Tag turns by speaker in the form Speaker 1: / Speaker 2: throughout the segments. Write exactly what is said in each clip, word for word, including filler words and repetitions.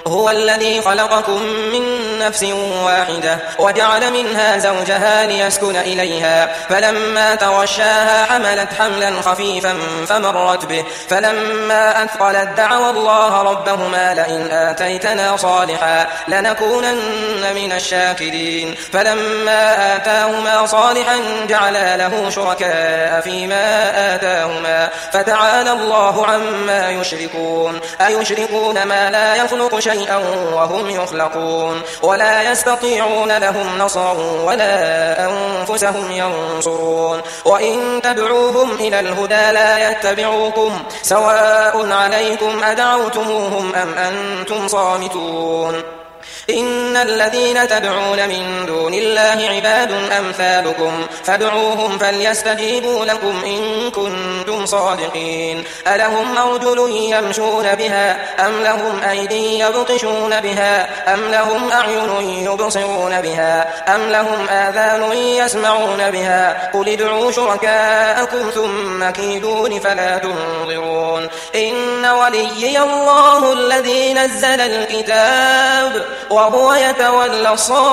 Speaker 1: هو الذي خلقكم من نفس واحدة وجعل منها زوجها ليسكن إليها فلما تغشاها حملت حملا خفيفا فمرت به فلما أثقلت دعوا الله ربهما لئن آتيتنا صالحا لنكونن من الشاكرين فلما آتاهما صالحا جعلا له شركاء فيما آتاهما فتعالى الله عما يشركون أيشركون ما لا يخلق شيئا وهم يخلقون ولا يستطيعون لهم نصرا ولا أنفسهم ينصرون وإن تدعوهم إلى الهدى لا يتبعوكم سواء عليكم أدعوتموهم أم أنتم صامتون إن الذين تدعون من دون الله عباد أمثالكم فادعوهم فليستجيبوا لكم إن كنتم صادقين ألهم أرجل يمشون بها أم لهم أيدي يبطشون بها أم لهم أعين يبصرون بها أم لهم آذان يسمعون بها قل ادعوا شركاءكم ثم كيدون فلا تنظرون إن وليي الله الذي نزل الكتاب وهو يتولى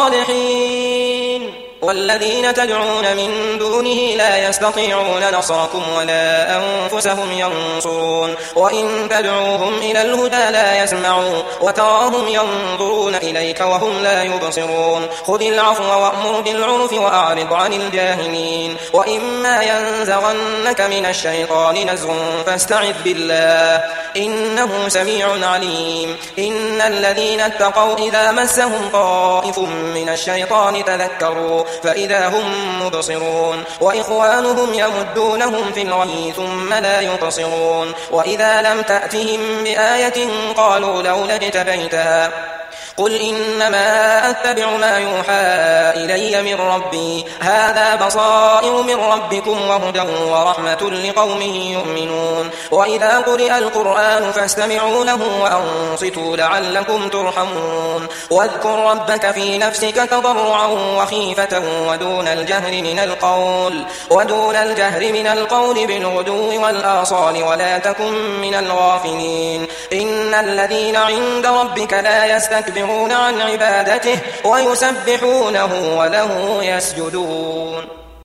Speaker 1: الصالحين والذين تدعون من دونه لا يستطيعون نصركم ولا أنفسهم ينصرون وإن تدعوهم إلى الهدى لا يسمعوا وتراهم ينظرون إليك وهم لا يبصرون خذ العفو وأمر بالعرف وأعرض عن الجاهلين وإما ينزغنك من الشيطان نزغ فاستعذ بالله إنه سميع عليم إن الذين اتقوا إذا مسهم طائف من الشيطان تذكروا فإذا هم مبصرون وإخوانهم يمدونهم في الغي ثم لا يبصرون وإذا لم تأتهم بآية قالوا لولا اجتبيتها قل إنما أتبع ما يوحى إلي من ربي هذا بصائر من ربكم وهدى ورحمة لقوم يؤمنون وإذا قرئ القرآن فاستمعوا له وأنصتوا لعلكم ترحمون واذكر ربك في نفسك تضرعا وخيفة ودون الجهر من القول ودون الجهر من القول بالغدو والآصال ولا تكن من الغافلين إن الذين عند ربك لا يستكبرون عن عبادته ويسبحونه وله يسجدون